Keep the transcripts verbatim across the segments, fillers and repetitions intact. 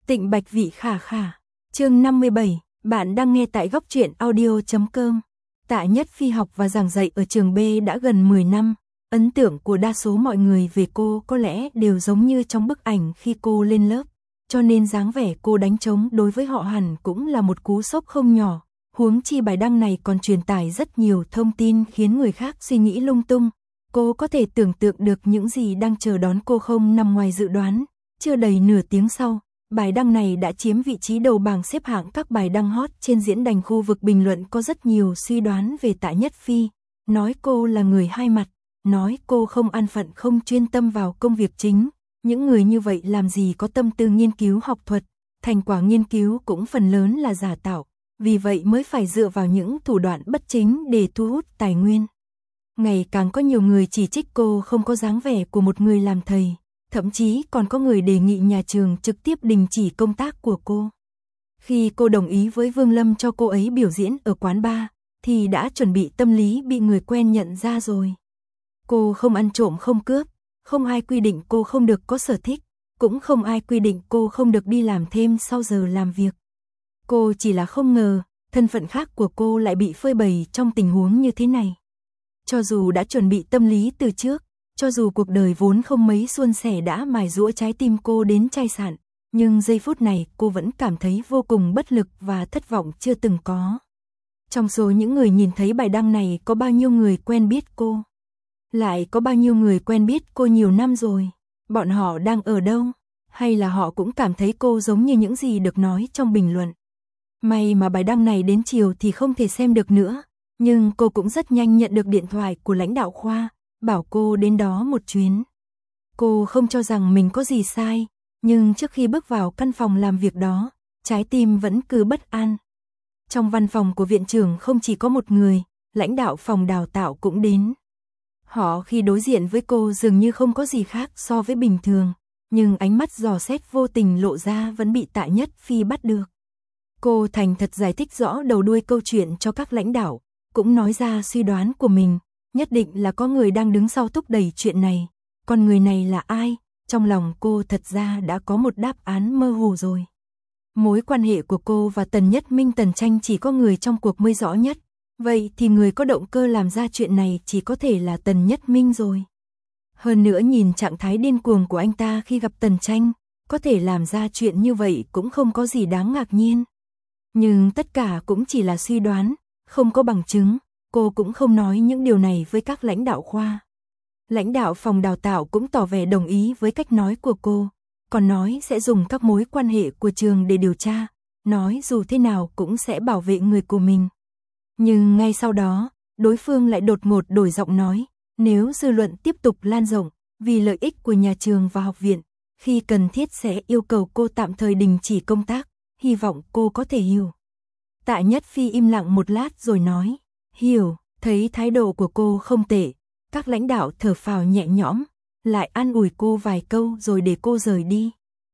Tịnh Bạch Vị Khả Khả. Chương năm mươi bảy, bạn đang nghe tại góc truyện audio chấm com. Tạ Nhất Phi học và giảng dạy ở trường B đã gần mười năm, ấn tượng của đa số mọi người về cô có lẽ đều giống như trong bức ảnh khi cô lên lớp, cho nên dáng vẻ cô đánh trống đối với họ hẳn cũng là một cú sốc không nhỏ. Huống chi bài đăng này còn truyền tải rất nhiều thông tin khiến người khác suy nghĩ lung tung. Cô có thể tưởng tượng được những gì đang chờ đón cô không nằm ngoài dự đoán. Chưa đầy nửa tiếng sau, bài đăng này đã chiếm vị trí đầu bảng xếp hạng các bài đăng hot trên diễn đàn. Khu vực bình luận có rất nhiều suy đoán về Tạ Nhất Phi, nói cô là người hai mặt, nói cô không an phận không chuyên tâm vào công việc chính. Những người như vậy làm gì có tâm tư nghiên cứu học thuật, thành quả nghiên cứu cũng phần lớn là giả tạo, vì vậy mới phải dựa vào những thủ đoạn bất chính để thu hút tài nguyên. Ngày càng có nhiều người chỉ trích cô không có dáng vẻ của một người làm thầy, thậm chí còn có người đề nghị nhà trường trực tiếp đình chỉ công tác của cô. Khi cô đồng ý với Vương Lâm cho cô ấy biểu diễn ở quán bar, thì đã chuẩn bị tâm lý bị người quen nhận ra rồi. Cô không ăn trộm không cướp, không ai quy định cô không được có sở thích, cũng không ai quy định cô không được đi làm thêm sau giờ làm việc. Cô chỉ là không ngờ, thân phận khác của cô lại bị phơi bày trong tình huống như thế này. Cho dù đã chuẩn bị tâm lý từ trước, cho dù cuộc đời vốn không mấy suôn sẻ đã mài giũa trái tim cô đến chai sạn, nhưng giây phút này cô vẫn cảm thấy vô cùng bất lực và thất vọng chưa từng có. Trong số những người nhìn thấy bài đăng này có bao nhiêu người quen biết cô? Lại có bao nhiêu người quen biết cô nhiều năm rồi? Bọn họ đang ở đâu? Hay là họ cũng cảm thấy cô giống như những gì được nói trong bình luận? May mà bài đăng này đến chiều thì không thể xem được nữa, nhưng cô cũng rất nhanh nhận được điện thoại của lãnh đạo khoa, bảo cô đến đó một chuyến. Cô không cho rằng mình có gì sai, nhưng trước khi bước vào căn phòng làm việc đó, trái tim vẫn cứ bất an. Trong văn phòng của viện trưởng không chỉ có một người, lãnh đạo phòng đào tạo cũng đến. Họ khi đối diện với cô dường như không có gì khác so với bình thường, nhưng ánh mắt dò xét vô tình lộ ra vẫn bị Tạ Nhất Phi bắt được. Cô thành thật giải thích rõ đầu đuôi câu chuyện cho các lãnh đạo, cũng nói ra suy đoán của mình, nhất định là có người đang đứng sau thúc đẩy chuyện này. Còn người này là ai? Trong lòng cô thật ra đã có một đáp án mơ hồ rồi. Mối quan hệ của cô và Tần Nhất Minh Tần Tranh chỉ có người trong cuộc mới rõ nhất. Vậy thì người có động cơ làm ra chuyện này chỉ có thể là Tần Nhất Minh rồi. Hơn nữa nhìn trạng thái điên cuồng của anh ta khi gặp Tần Tranh, có thể làm ra chuyện như vậy cũng không có gì đáng ngạc nhiên. Nhưng tất cả cũng chỉ là suy đoán, không có bằng chứng, cô cũng không nói những điều này với các lãnh đạo khoa. Lãnh đạo phòng đào tạo cũng tỏ vẻ đồng ý với cách nói của cô, còn nói sẽ dùng các mối quan hệ của trường để điều tra, nói dù thế nào cũng sẽ bảo vệ người của mình. Nhưng ngay sau đó, đối phương lại đột ngột đổi giọng nói, nếu dư luận tiếp tục lan rộng, vì lợi ích của nhà trường và học viện, khi cần thiết sẽ yêu cầu cô tạm thời đình chỉ công tác, hy vọng cô có thể hiểu. Tạ Nhất Phi im lặng một lát rồi nói, hiểu, thấy thái độ của cô không tệ, các lãnh đạo thở phào nhẹ nhõm, lại an ủi cô vài câu rồi để cô rời đi.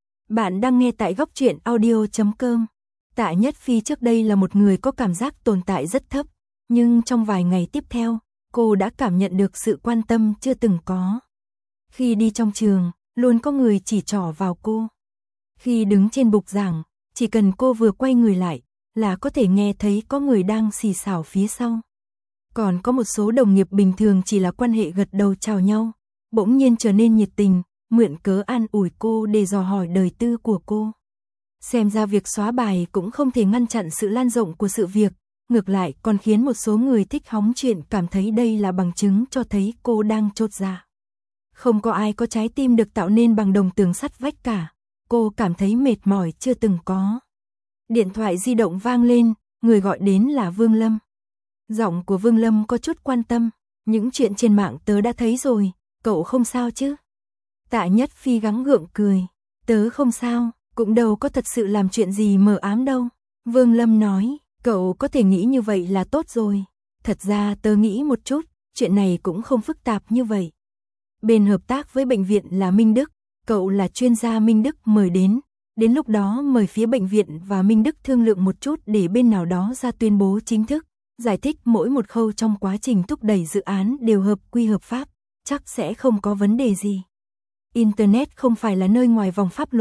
Bạn đang nghe tại góc truyện audio chấm com. Tạ Nhất Phi trước đây là một người có cảm giác tồn tại rất thấp, nhưng trong vài ngày tiếp theo, cô đã cảm nhận được sự quan tâm chưa từng có. Khi đi trong trường, luôn có người chỉ trỏ vào cô. Khi đứng trên bục giảng, chỉ cần cô vừa quay người lại, là có thể nghe thấy có người đang xì xào phía sau. Còn có một số đồng nghiệp bình thường chỉ là quan hệ gật đầu chào nhau, bỗng nhiên trở nên nhiệt tình, mượn cớ an ủi cô để dò hỏi đời tư của cô. Xem ra việc xóa bài cũng không thể ngăn chặn sự lan rộng của sự việc, ngược lại còn khiến một số người thích hóng chuyện cảm thấy đây là bằng chứng cho thấy cô đang chột dạ. Không có ai có trái tim được tạo nên bằng đồng tường sắt vách cả, cô cảm thấy mệt mỏi chưa từng có. Điện thoại di động vang lên, người gọi đến là Vương Lâm. Giọng của Vương Lâm có chút quan tâm, những chuyện trên mạng tớ đã thấy rồi, cậu không sao chứ? Tạ Nhất Phi gắng gượng cười, tớ không sao, cũng đâu có thật sự làm chuyện gì mờ ám đâu. Vương Lâm nói, cậu có thể nghĩ như vậy là tốt rồi. Thật ra tớ nghĩ một chút, chuyện này cũng không phức tạp như vậy. Bên hợp tác với bệnh viện là Minh Đức, cậu là chuyên gia Minh Đức mời đến. Đến lúc đó mời phía bệnh viện và Minh Đức thương lượng một chút để bên nào đó ra tuyên bố chính thức, giải thích mỗi một khâu trong quá trình thúc đẩy dự án đều hợp quy hợp pháp, chắc sẽ không có vấn đề gì. Internet không phải là nơi ngoài vòng pháp luật,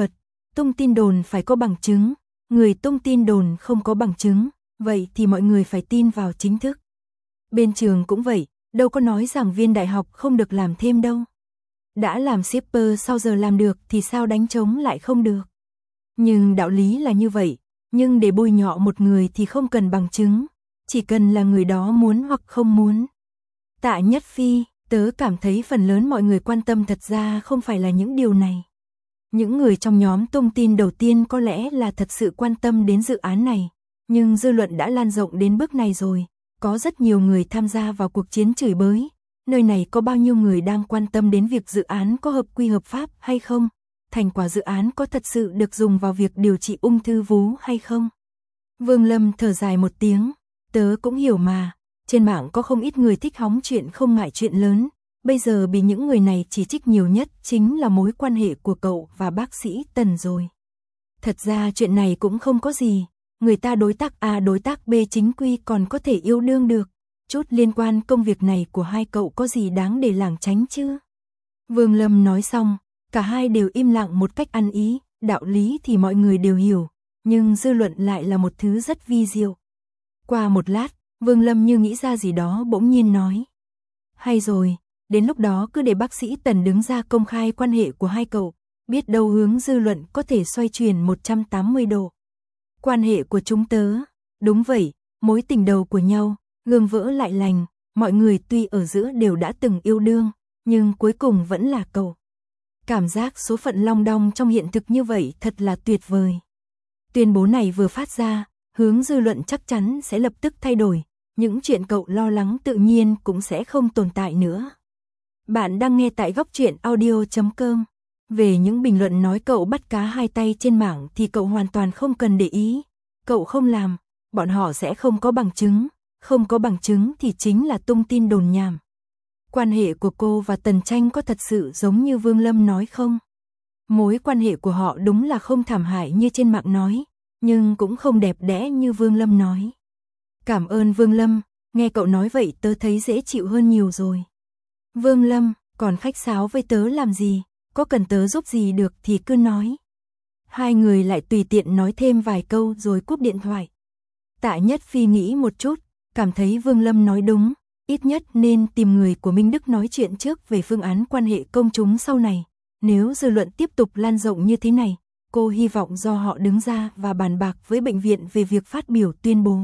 tung tin đồn phải có bằng chứng, người tung tin đồn không có bằng chứng, vậy thì mọi người phải tin vào chính thức. Bên trường cũng vậy, đâu có nói giảng viên đại học không được làm thêm đâu. Đã làm shipper sau giờ làm được thì sao đánh trống lại không được. Nhưng đạo lý là như vậy, nhưng để bôi nhọ một người thì không cần bằng chứng, chỉ cần là người đó muốn hoặc không muốn. Tạ Nhất Phi, tớ cảm thấy phần lớn mọi người quan tâm thật ra không phải là những điều này. Những người trong nhóm tung tin đầu tiên có lẽ là thật sự quan tâm đến dự án này, nhưng dư luận đã lan rộng đến bước này rồi, có rất nhiều người tham gia vào cuộc chiến chửi bới. Nơi này có bao nhiêu người đang quan tâm đến việc dự án có hợp quy hợp pháp hay không? Thành quả dự án có thật sự được dùng vào việc điều trị ung thư vú hay không? Vương Lâm thở dài một tiếng, tớ cũng hiểu mà, trên mạng có không ít người thích hóng chuyện không ngại chuyện lớn, bây giờ bị những người này chỉ trích nhiều nhất chính là mối quan hệ của cậu và bác sĩ Tần rồi. Thật ra chuyện này cũng không có gì, người ta đối tác A đối tác B chính quy còn có thể yêu đương được. Chút liên quan công việc này của hai cậu có gì đáng để lảng tránh chứ? Vương Lâm nói xong, cả hai đều im lặng một cách ăn ý, đạo lý thì mọi người đều hiểu, nhưng dư luận lại là một thứ rất vi diệu. Qua một lát, Vương Lâm như nghĩ ra gì đó bỗng nhiên nói. Hay rồi, đến lúc đó cứ để bác sĩ Tần đứng ra công khai quan hệ của hai cậu, biết đâu hướng dư luận có thể xoay chuyển một trăm tám mươi độ. Quan hệ của chúng tớ, đúng vậy, mối tình đầu của nhau. Gương vỡ lại lành, mọi người tuy ở giữa đều đã từng yêu đương, nhưng cuối cùng vẫn là cậu. Cảm giác số phận long đong trong hiện thực như vậy thật là tuyệt vời. Tuyên bố này vừa phát ra, hướng dư luận chắc chắn sẽ lập tức thay đổi, những chuyện cậu lo lắng tự nhiên cũng sẽ không tồn tại nữa. Bạn đang nghe tại góc truyện audio chấm com. Về những bình luận nói cậu bắt cá hai tay trên mạng thì cậu hoàn toàn không cần để ý. Cậu không làm, bọn họ sẽ không có bằng chứng. Không có bằng chứng thì chính là tung tin đồn nhảm. Quan hệ của cô và Tần Tranh có thật sự giống như Vương Lâm nói không? Mối quan hệ của họ đúng là không thảm hại như trên mạng nói, nhưng cũng không đẹp đẽ như Vương Lâm nói. Cảm ơn Vương Lâm, nghe cậu nói vậy tớ thấy dễ chịu hơn nhiều rồi. Vương Lâm, còn khách sáo với tớ làm gì, có cần tớ giúp gì được thì cứ nói. Hai người lại tùy tiện nói thêm vài câu rồi cúp điện thoại. Tạ Nhất Phi nghĩ một chút, cảm thấy Vương Lâm nói đúng, ít nhất nên tìm người của Minh Đức nói chuyện trước về phương án quan hệ công chúng sau này. Nếu dư luận tiếp tục lan rộng như thế này, cô hy vọng do họ đứng ra và bàn bạc với bệnh viện về việc phát biểu tuyên bố.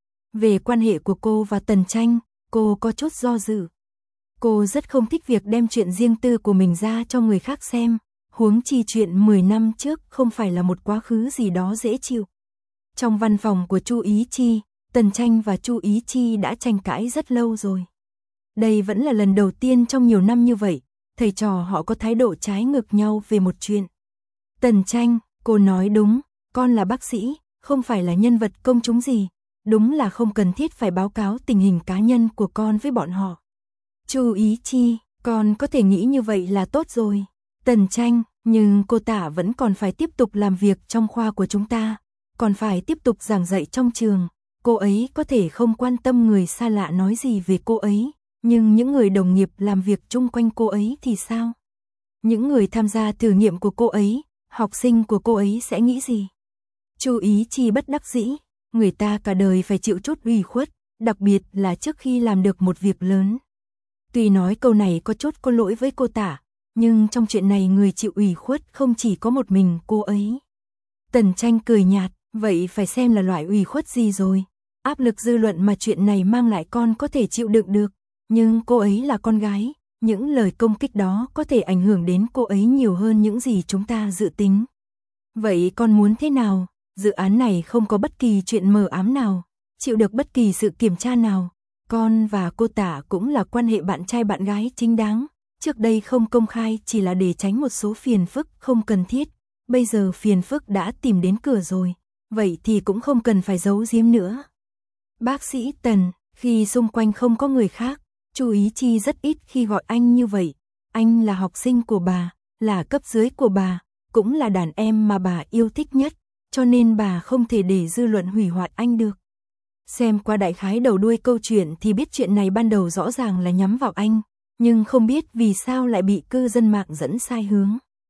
Về quan hệ của cô và Tần Tranh, cô có chút do dự. Cô rất không thích việc đem chuyện riêng tư của mình ra cho người khác xem, huống chi chuyện mười năm trước không phải là một quá khứ gì đó dễ chịu. Trong văn phòng của Chu Ý Chi, Tần Tranh và Chu Ý Chi đã tranh cãi rất lâu rồi. Đây vẫn là lần đầu tiên trong nhiều năm như vậy, thầy trò họ có thái độ trái ngược nhau về một chuyện. Tần Tranh, cô nói đúng, con là bác sĩ, không phải là nhân vật công chúng gì, đúng là không cần thiết phải báo cáo tình hình cá nhân của con với bọn họ. Chu Ý Chi, con có thể nghĩ như vậy là tốt rồi. Tần Tranh, nhưng cô Tạ vẫn còn phải tiếp tục làm việc trong khoa của chúng ta, còn phải tiếp tục giảng dạy trong trường. Cô ấy có thể không quan tâm người xa lạ nói gì về cô ấy, nhưng những người đồng nghiệp làm việc chung quanh cô ấy thì sao? Những người tham gia thử nghiệm của cô ấy, học sinh của cô ấy sẽ nghĩ gì? Chu Ý Chi bất đắc dĩ, người ta cả đời phải chịu chút ủy khuất, đặc biệt là trước khi làm được một việc lớn. Tuy nói câu này có chút có lỗi với cô Tạ, nhưng trong chuyện này người chịu ủy khuất không chỉ có một mình cô ấy. Tần Tranh cười nhạt, vậy phải xem là loại ủy khuất gì rồi. Áp lực dư luận mà chuyện này mang lại con có thể chịu đựng được, nhưng cô ấy là con gái, những lời công kích đó có thể ảnh hưởng đến cô ấy nhiều hơn những gì chúng ta dự tính. Vậy con muốn thế nào? Dự án này không có bất kỳ chuyện mờ ám nào, chịu được bất kỳ sự kiểm tra nào. Con và cô Tạ cũng là quan hệ bạn trai bạn gái chính đáng, trước đây không công khai chỉ là để tránh một số phiền phức không cần thiết, bây giờ phiền phức đã tìm đến cửa rồi, vậy thì cũng không cần phải giấu giếm nữa. Bác sĩ Tần, khi xung quanh không có người khác, Chu Ý Chi rất ít khi gọi anh như vậy, anh là học sinh của bà, là cấp dưới của bà, cũng là đàn em mà bà yêu thích nhất, cho nên bà không thể để dư luận hủy hoại anh được. Xem qua đại khái đầu đuôi câu chuyện thì biết chuyện này ban đầu rõ ràng là nhắm vào anh, nhưng không biết vì sao lại bị cư dân mạng dẫn sai hướng.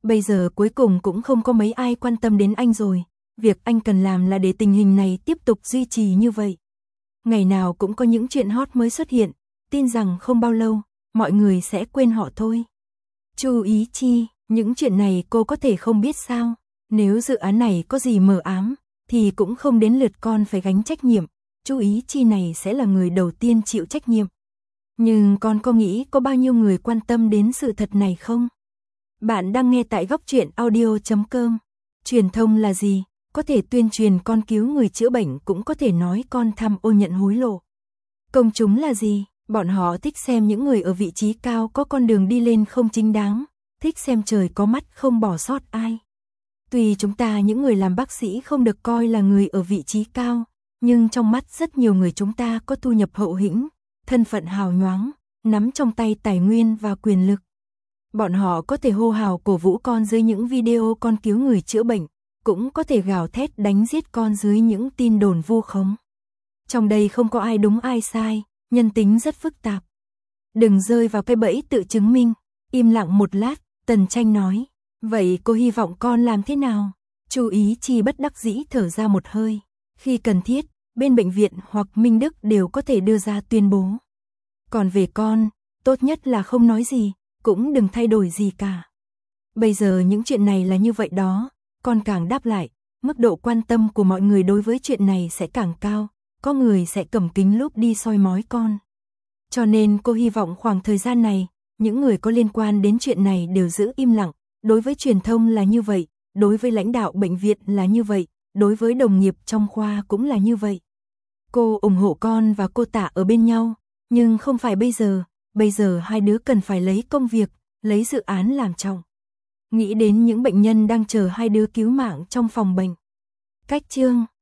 Bây giờ cuối cùng cũng không có mấy ai quan tâm đến anh rồi, việc anh cần làm là để tình hình này tiếp tục duy trì như vậy. Ngày nào cũng có những chuyện hot mới xuất hiện, tin rằng không bao lâu, mọi người sẽ quên họ thôi. Chu Ý Chi, những chuyện này cô có thể không biết sao, nếu dự án này có gì mờ ám, thì cũng không đến lượt con phải gánh trách nhiệm, Chu Ý Chi này sẽ là người đầu tiên chịu trách nhiệm. Nhưng con có nghĩ có bao nhiêu người quan tâm đến sự thật này không? Bạn đang nghe tại góc truyện audio chấm com. Truyền thông là gì? Có thể tuyên truyền con cứu người chữa bệnh, cũng có thể nói con tham ô nhận hối lộ. Công chúng là gì? Bọn họ thích xem những người ở vị trí cao có con đường đi lên không chính đáng, thích xem trời có mắt không bỏ sót ai. Tuy chúng ta những người làm bác sĩ không được coi là người ở vị trí cao, nhưng trong mắt rất nhiều người chúng ta có thu nhập hậu hĩnh, thân phận hào nhoáng, nắm trong tay tài nguyên và quyền lực. Bọn họ có thể hô hào cổ vũ con dưới những video con cứu người chữa bệnh, cũng có thể gào thét đánh giết con dưới những tin đồn vu khống. Trong đây không có ai đúng ai sai, nhân tính rất phức tạp. Đừng rơi vào cái bẫy tự chứng minh. Im lặng một lát, Tần Tranh nói, vậy cô hy vọng con làm thế nào? Chu Ý Chi bất đắc dĩ thở ra một hơi. Khi cần thiết, bên bệnh viện hoặc Minh Đức đều có thể đưa ra tuyên bố. Còn về con, tốt nhất là không nói gì, cũng đừng thay đổi gì cả. Bây giờ những chuyện này là như vậy đó, con càng đáp lại, mức độ quan tâm của mọi người đối với chuyện này sẽ càng cao, có người sẽ cầm kính lúp đi soi mói con. Cho nên cô hy vọng khoảng thời gian này, những người có liên quan đến chuyện này đều giữ im lặng, đối với truyền thông là như vậy, đối với lãnh đạo bệnh viện là như vậy, đối với đồng nghiệp trong khoa cũng là như vậy. Cô ủng hộ con và cô Tạ ở bên nhau, nhưng không phải bây giờ, bây giờ hai đứa cần phải lấy công việc, lấy dự án làm trọng. Nghĩ đến những bệnh nhân đang chờ hai đứa cứu mạng trong phòng bệnh. Cách chương